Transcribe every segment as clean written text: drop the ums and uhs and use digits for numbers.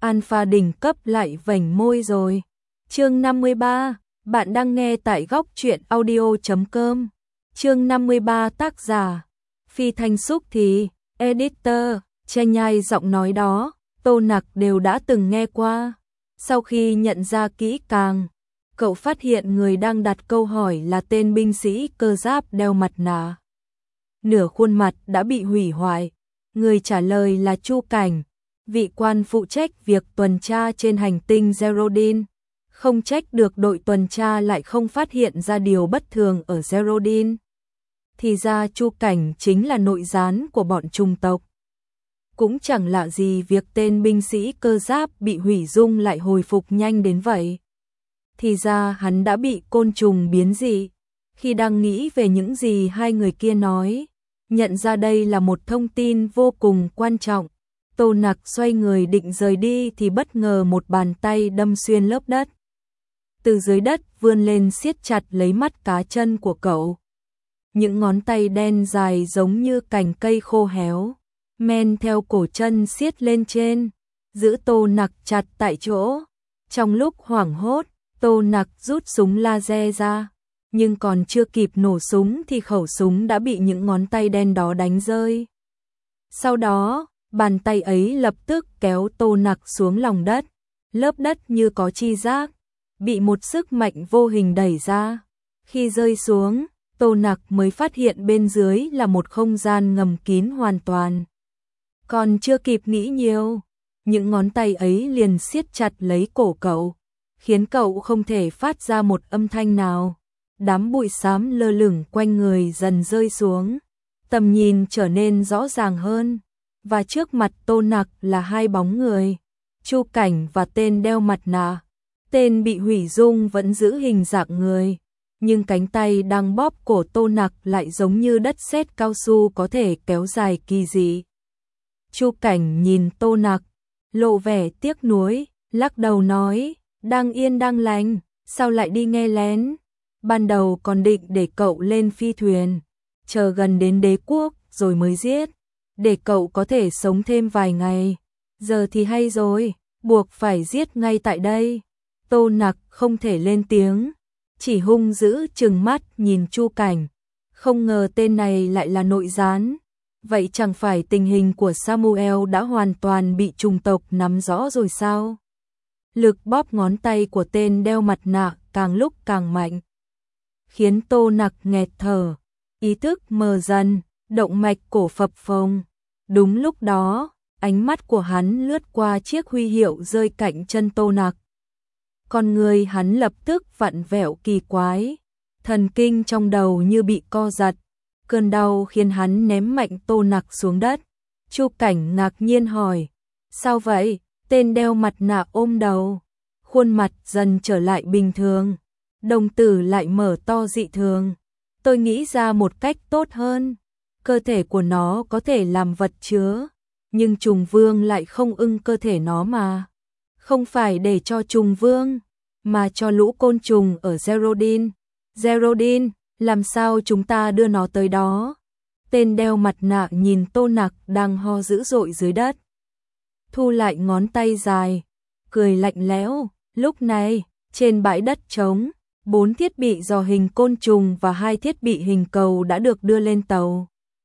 Alpha đỉnh cấp lại vểnh môi rồi. Chương 53, bạn đang nghe tại góc truyện audio.com. Chương 53 tác giả Phi Thanh Xúc thì, editor, Tranh Nhai giọng nói đó, Tô Nặc đều đã từng nghe qua. Sau khi nhận ra kỹ càng, cậu phát hiện người đang đặt câu hỏi là tên binh sĩ cơ giáp đeo mặt nạ. Nửa khuôn mặt đã bị hủy hoại. Người trả lời là Chu Cảnh, vị quan phụ trách việc tuần tra trên hành tinh Zerodin. Không trách được đội tuần tra lại không phát hiện ra điều bất thường ở Zerodin. Thì ra Chu Cảnh chính là nội gián của bọn trùng tộc. Cũng chẳng lạ gì việc tên binh sĩ cơ giáp bị hủy dung lại hồi phục nhanh đến vậy. Thì ra hắn đã bị côn trùng biến dị. Khi đang nghĩ về những gì hai người kia nói, nhận ra đây là một thông tin vô cùng quan trọng, Tô Nặc xoay người định rời đi thì bất ngờ một bàn tay đâm xuyên lớp đất. Từ dưới đất vươn lên siết chặt lấy mắt cá chân của cậu. Những ngón tay đen dài giống như cành cây khô héo, men theo cổ chân siết lên trên, giữ Tô Nặc chặt tại chỗ. Trong lúc hoảng hốt, Tô Nặc rút súng laser ra, nhưng còn chưa kịp nổ súng thì khẩu súng đã bị những ngón tay đen đó đánh rơi. Sau đó, bàn tay ấy lập tức kéo Tô Nặc xuống lòng đất, lớp đất như có tri giác, bị một sức mạnh vô hình đẩy ra. Khi rơi xuống, Tô Nặc mới phát hiện bên dưới là một không gian ngầm kín hoàn toàn. Còn chưa kịp nghĩ nhiều, những ngón tay ấy liền siết chặt lấy cổ cậu, khiến cậu không thể phát ra một âm thanh nào. Đám bụi xám lơ lửng quanh người dần rơi xuống, tầm nhìn trở nên rõ ràng hơn, và trước mặt Tô Nặc là hai bóng người, Chu Cảnh và tên đeo mặt nạ. Tên bị hủy dung vẫn giữ hình dạng người, nhưng cánh tay đang bóp cổ Tô Nặc lại giống như đất sét cao su có thể kéo dài kỳ dị. Chu Cảnh nhìn Tô Nặc, lộ vẻ tiếc nuối, lắc đầu nói, đang yên đang lành, sao lại đi nghe lén? Ban đầu còn định để cậu lên phi thuyền, chờ gần đến đế quốc rồi mới giết, để cậu có thể sống thêm vài ngày. Giờ thì hay rồi, buộc phải giết ngay tại đây. Tô Nặc không thể lên tiếng, chỉ hung dữ trừng mắt nhìn Chu Cảnh. Không ngờ tên này lại là nội gián. Vậy chẳng phải tình hình của Samuel đã hoàn toàn bị trùng tộc nắm rõ rồi sao? Lực bóp ngón tay của tên đeo mặt nạ càng lúc càng mạnh, khiến Tô Nặc nghẹt thở, ý thức mờ dần, động mạch cổ phập phồng. Đúng lúc đó, ánh mắt của hắn lướt qua chiếc huy hiệu rơi cạnh chân Tô Nặc. Con người hắn lập tức vặn vẹo kỳ quái, thần kinh trong đầu như bị co giật, cơn đau khiến hắn ném mạnh Tô Nặc xuống đất. Chu Cảnh ngạc nhiên hỏi, sao vậy? Tên đeo mặt nạ ôm đầu, khuôn mặt dần trở lại bình thường, đồng tử lại mở to dị thường. Tôi nghĩ ra một cách tốt hơn, cơ thể của nó có thể làm vật chứa, nhưng trùng vương lại không ưng cơ thể nó mà. Không phải để cho trùng vương, mà cho lũ côn trùng ở Zerodin. Zerodin, làm sao chúng ta đưa nó tới đó? Tên đeo mặt nạ nhìn Tô Nặc đang ho dữ dội dưới đất, thu lại ngón tay dài, cười lạnh lẽo. Lúc này, trên bãi đất trống, 4 thiết bị dò hình côn trùng và 2 thiết bị hình cầu đã được đưa lên tàu.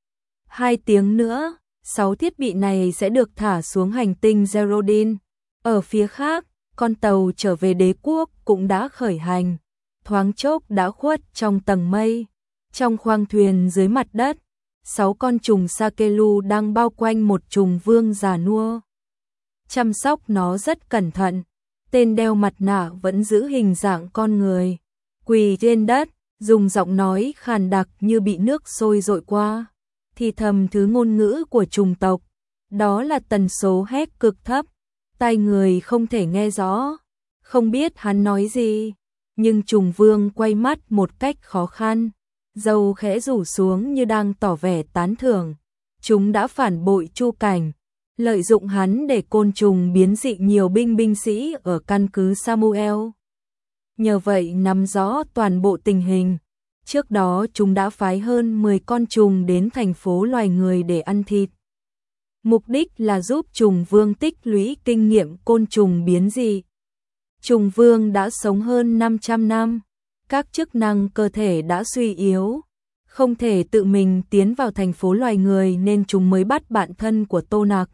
2 tiếng nữa, 6 thiết bị này sẽ được thả xuống hành tinh Zerodin. Ở phía khác, con tàu trở về đế quốc cũng đã khởi hành, thoáng chốc đã khuất trong tầng mây. Trong khoang thuyền dưới mặt đất, 6 con trùng Sakelu đang bao quanh một trùng vương già nua, chăm sóc nó rất cẩn thận. Tên đeo mặt nạ vẫn giữ hình dạng con người, quỳ trên đất, dùng giọng nói khàn đặc như bị nước sôi dội qua, thì thầm thứ ngôn ngữ của trùng tộc. Đó là tần số hét cực thấp, tai người không thể nghe rõ, không biết hắn nói gì. Nhưng trùng vương quay mắt một cách khó khăn, râu khẽ rủ xuống như đang tỏ vẻ tán thưởng. Chúng đã phản bội Chu Cảnh, lợi dụng hắn để côn trùng biến dị nhiều binh sĩ ở căn cứ Samuel. Nhờ vậy nắm rõ toàn bộ tình hình. Trước đó chúng đã phái hơn 10 con trùng đến thành phố loài người để ăn thịt. Mục đích là giúp trùng vương tích lũy kinh nghiệm côn trùng biến dị. Trùng vương đã sống hơn 500 năm, các chức năng cơ thể đã suy yếu, không thể tự mình tiến vào thành phố loài người nên chúng mới bắt bạn thân của Tô Nặc.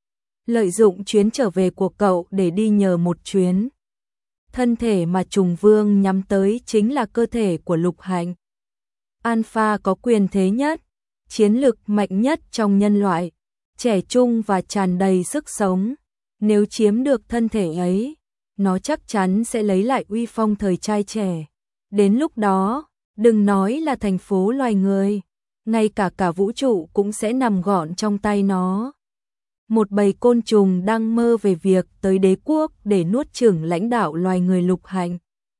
Lợi dụng chuyến trở về của cậu để đi nhờ một chuyến. Thân thể mà trùng vương nhắm tới chính là cơ thể của Lục Hạnh. Alpha có quyền thế nhất, chiến lực mạnh nhất trong nhân loại, trẻ trung và tràn đầy sức sống. Nếu chiếm được thân thể ấy, nó chắc chắn sẽ lấy lại uy phong thời trai trẻ. Đến lúc đó, đừng nói là thành phố loài người, ngay cả vũ trụ cũng sẽ nằm gọn trong tay nó. Một bầy côn trùng đang mơ về việc tới đế quốc để nuốt chửng lãnh đạo loài người Lục Hạnh.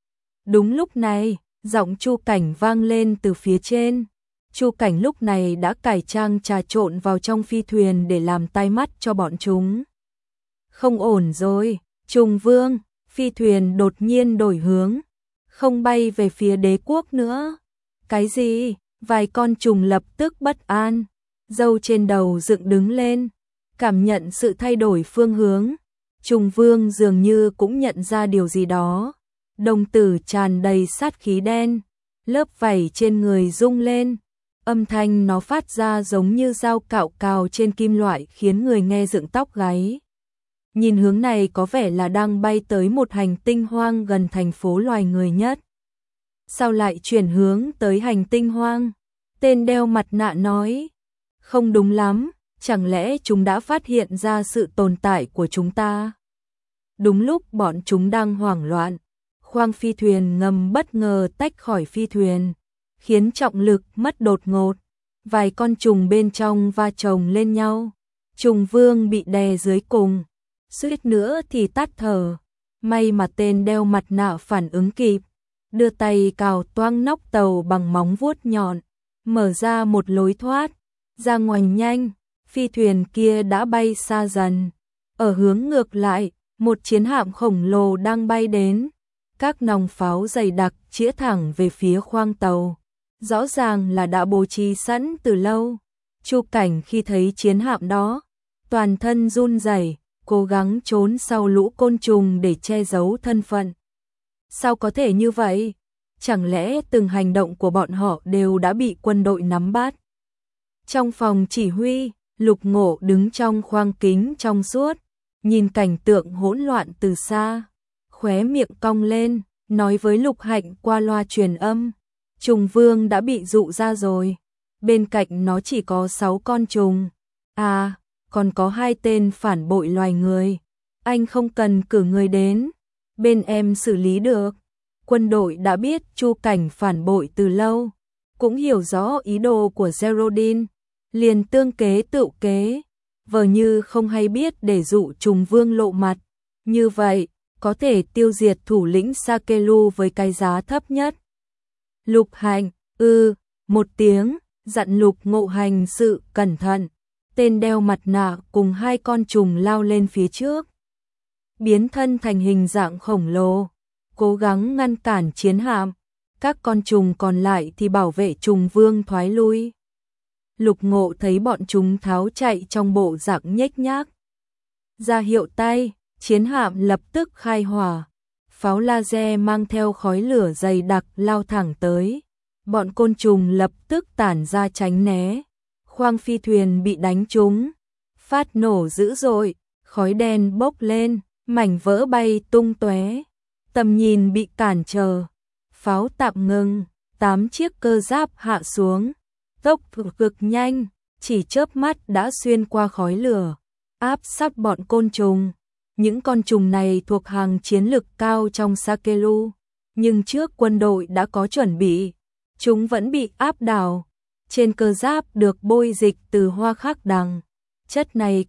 Đúng lúc này, giọng Chu Cảnh vang lên từ phía trên. Chu Cảnh lúc này đã cải trang trà trộn vào trong phi thuyền để làm tai mắt cho bọn chúng. Không ổn rồi, trùng vương, phi thuyền đột nhiên đổi hướng, không bay về phía đế quốc nữa. Cái gì? Vài con trùng lập tức bất an, râu trên đầu dựng đứng lên, cảm nhận sự thay đổi phương hướng. Trùng vương dường như cũng nhận ra điều gì đó. Đồng tử tràn đầy sát khí đen, lớp vảy trên người rung lên. Âm thanh nó phát ra giống như dao cạo cào trên kim loại khiến người nghe dựng tóc gáy. Nhìn hướng này có vẻ là đang bay tới một hành tinh hoang gần thành phố loài người nhất. Sao lại chuyển hướng tới hành tinh hoang? Tên đeo mặt nạ nói. Không đúng lắm, chẳng lẽ chúng đã phát hiện ra sự tồn tại của chúng ta? Đúng lúc bọn chúng đang hoảng loạn, khoang phi thuyền ngầm bất ngờ tách khỏi phi thuyền, khiến trọng lực mất đột ngột. Vài con trùng bên trong va chồng lên nhau. Trùng vương bị đè dưới cùng, suýt nữa thì tắt thở. May mà tên đeo mặt nạ phản ứng kịp, đưa tay cào toang nóc tàu bằng móng vuốt nhọn, mở ra một lối thoát. Ra ngoài nhanh, phi thuyền kia đã bay xa dần. Ở hướng ngược lại, một chiến hạm khổng lồ đang bay đến. Các nòng pháo dày đặc chĩa thẳng về phía khoang tàu. Rõ ràng là đã bố trí sẵn từ lâu. Chu Cảnh khi thấy chiến hạm đó, toàn thân run rẩy, cố gắng trốn sau lũ côn trùng để che giấu thân phận. Sao có thể như vậy? Chẳng lẽ từng hành động của bọn họ đều đã bị quân đội nắm bắt? Trong phòng chỉ huy, Lục Ngộ đứng trong khoang kính trong suốt, nhìn cảnh tượng hỗn loạn từ xa, khóe miệng cong lên, nói với Lục Hạnh qua loa truyền âm. Trùng vương đã bị dụ ra rồi. Bên cạnh nó chỉ có 6 con trùng. À, còn có 2 tên phản bội loài người. Anh không cần cử người đến. Bên em xử lý được. Quân đội đã biết Chu Cảnh phản bội từ lâu, cũng hiểu rõ ý đồ của Geraldine, liền tương kế tựu kế, vờ như không hay biết để dụ trùng vương lộ mặt. Như vậy, có thể tiêu diệt thủ lĩnh Sakelu với cái giá thấp nhất. Lục Hạnh, một tiếng, dặn Lục Ngộ hành sự cẩn thận. Tên đeo mặt nạ cùng 2 con trùng lao lên phía trước, biến thân thành hình dạng khổng lồ, cố gắng ngăn cản chiến hạm. Các con trùng còn lại thì bảo vệ trùng vương thoái lui. Lục Ngộ thấy bọn chúng tháo chạy trong bộ dạng nhếch nhác, ra hiệu tay, chiến hạm lập tức khai hỏa. Pháo laser mang theo khói lửa dày đặc lao thẳng tới. Bọn côn trùng lập tức tản ra tránh né. Khoang phi thuyền bị đánh trúng, phát nổ dữ dội, khói đen bốc lên, mảnh vỡ bay tung tóe. Tầm nhìn bị cản trở. Pháo tạm ngừng, 8 chiếc cơ giáp hạ xuống. Tốc độ cực nhanh, chỉ chớp mắt đã xuyên qua khói lửa, áp sát bọn côn trùng. Những con trùng này thuộc hàng chiến lực cao trong Sakelu, nhưng trước quân đội đã có chuẩn bị, chúng vẫn bị áp đảo. Trên cơ giáp được bôi dịch từ hoa khắc đằng. Chất này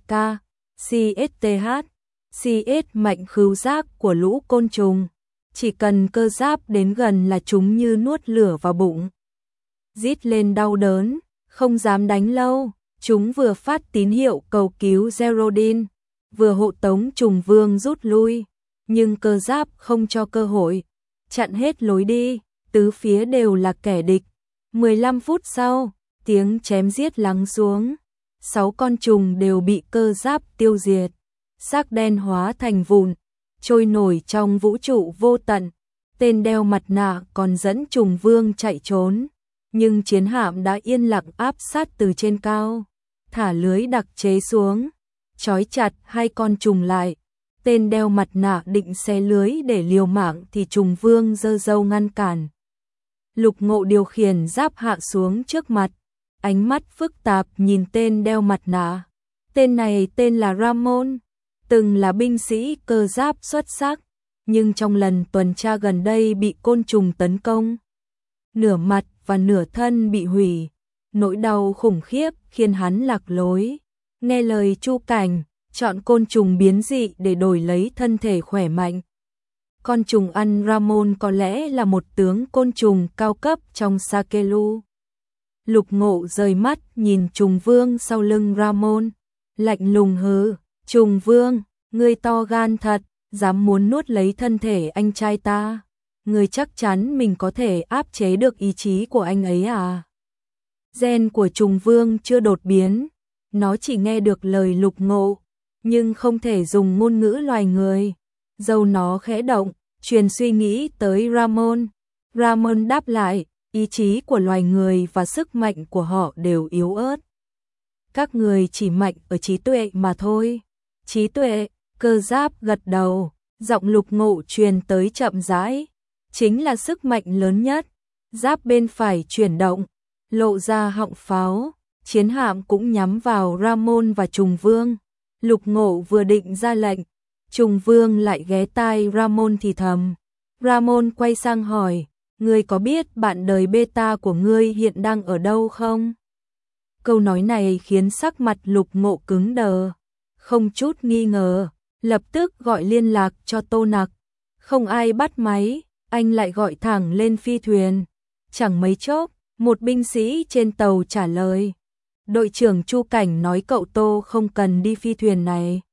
CSTH, CS mạnh khứu giác của lũ côn trùng. Chỉ cần cơ giáp đến gần là chúng như nuốt lửa vào bụng. Rít lên đau đớn, không dám đánh lâu. Chúng vừa phát tín hiệu cầu cứu Geraldine, vừa hộ tống trùng vương rút lui. Nhưng cơ giáp không cho cơ hội, chặn hết lối đi, tứ phía đều là kẻ địch. 15 phút sau, tiếng chém giết lắng xuống. 6 con trùng đều bị cơ giáp tiêu diệt, xác đen hóa thành vụn, trôi nổi trong vũ trụ vô tận. Tên đeo mặt nạ còn dẫn trùng vương chạy trốn, nhưng chiến hạm đã yên lặng áp sát từ trên cao, thả lưới đặc chế xuống, trói chặt 2 con trùng lại. Tên đeo mặt nạ định xé lưới để liều mạng thì trùng vương giơ râu ngăn cản. Lục Ngộ điều khiển giáp hạ xuống trước mặt, ánh mắt phức tạp nhìn tên đeo mặt nạ. Tên này tên là Ramon, từng là binh sĩ cơ giáp xuất sắc, nhưng trong lần tuần tra gần đây bị côn trùng tấn công. Nửa mặt và nửa thân bị hủy, nỗi đau khủng khiếp khiến hắn lạc lối. Nghe lời Chu Cảnh, chọn côn trùng biến dị để đổi lấy thân thể khỏe mạnh. Con trùng ăn Ramon có lẽ là một tướng côn trùng cao cấp trong Sakelu. Lục Ngộ rời mắt nhìn trùng vương sau lưng Ramon, lạnh lùng hừ, trùng vương, ngươi to gan thật, dám muốn nuốt lấy thân thể anh trai ta. Ngươi chắc chắn mình có thể áp chế được ý chí của anh ấy à? Gen của trùng vương chưa đột biến, nó chỉ nghe được lời Lục Ngộ, nhưng không thể dùng ngôn ngữ loài người. Dâu nó khẽ động, truyền suy nghĩ tới Ramon. Ramon đáp lại, ý chí của loài người và sức mạnh của họ đều yếu ớt. Các người chỉ mạnh ở trí tuệ mà thôi. Trí tuệ, cơ giáp gật đầu, giọng Lục Ngộ truyền tới chậm rãi. Chính là sức mạnh lớn nhất. Giáp bên phải chuyển động, lộ ra họng pháo, chiến hạm cũng nhắm vào Ramon và trùng vương. Lục Ngộ vừa định ra lệnh, trùng vương lại ghé tai Ramon thì thầm. Ramon quay sang hỏi, ngươi có biết bạn đời beta của ngươi hiện đang ở đâu không? Câu nói này khiến sắc mặt Lục Ngộ cứng đờ, không chút nghi ngờ, lập tức gọi liên lạc cho Tô Nặc. Không ai bắt máy, anh lại gọi thẳng lên phi thuyền. Chẳng mấy chốc, một binh sĩ trên tàu trả lời. Đội trưởng Chu Cảnh nói cậu Tô không cần đi phi thuyền này,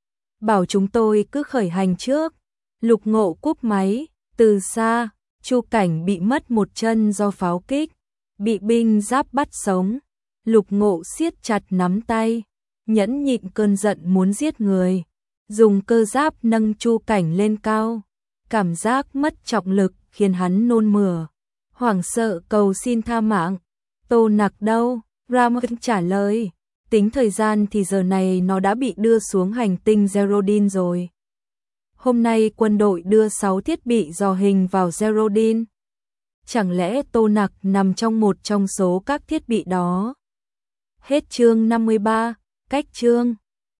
bảo chúng tôi cứ khởi hành trước. Lục Ngộ cúp máy, từ xa, Chu Cảnh bị mất một chân do pháo kích, bị binh giáp bắt sống. Lục Ngộ siết chặt nắm tay, nhẫn nhịn cơn giận muốn giết người, dùng cơ giáp nâng Chu Cảnh lên cao. Cảm giác mất trọng lực khiến hắn nôn mửa, hoảng sợ cầu xin tha mạng. Tô Nặc đâu? Ramon trả lời, tính thời gian thì giờ này nó đã bị đưa xuống hành tinh Zerodin rồi. Hôm nay quân đội đưa 6 thiết bị dò hình vào Zerodin. Chẳng lẽ Tô Nặc nằm trong một trong số các thiết bị đó? Hết chương 53, cách chương.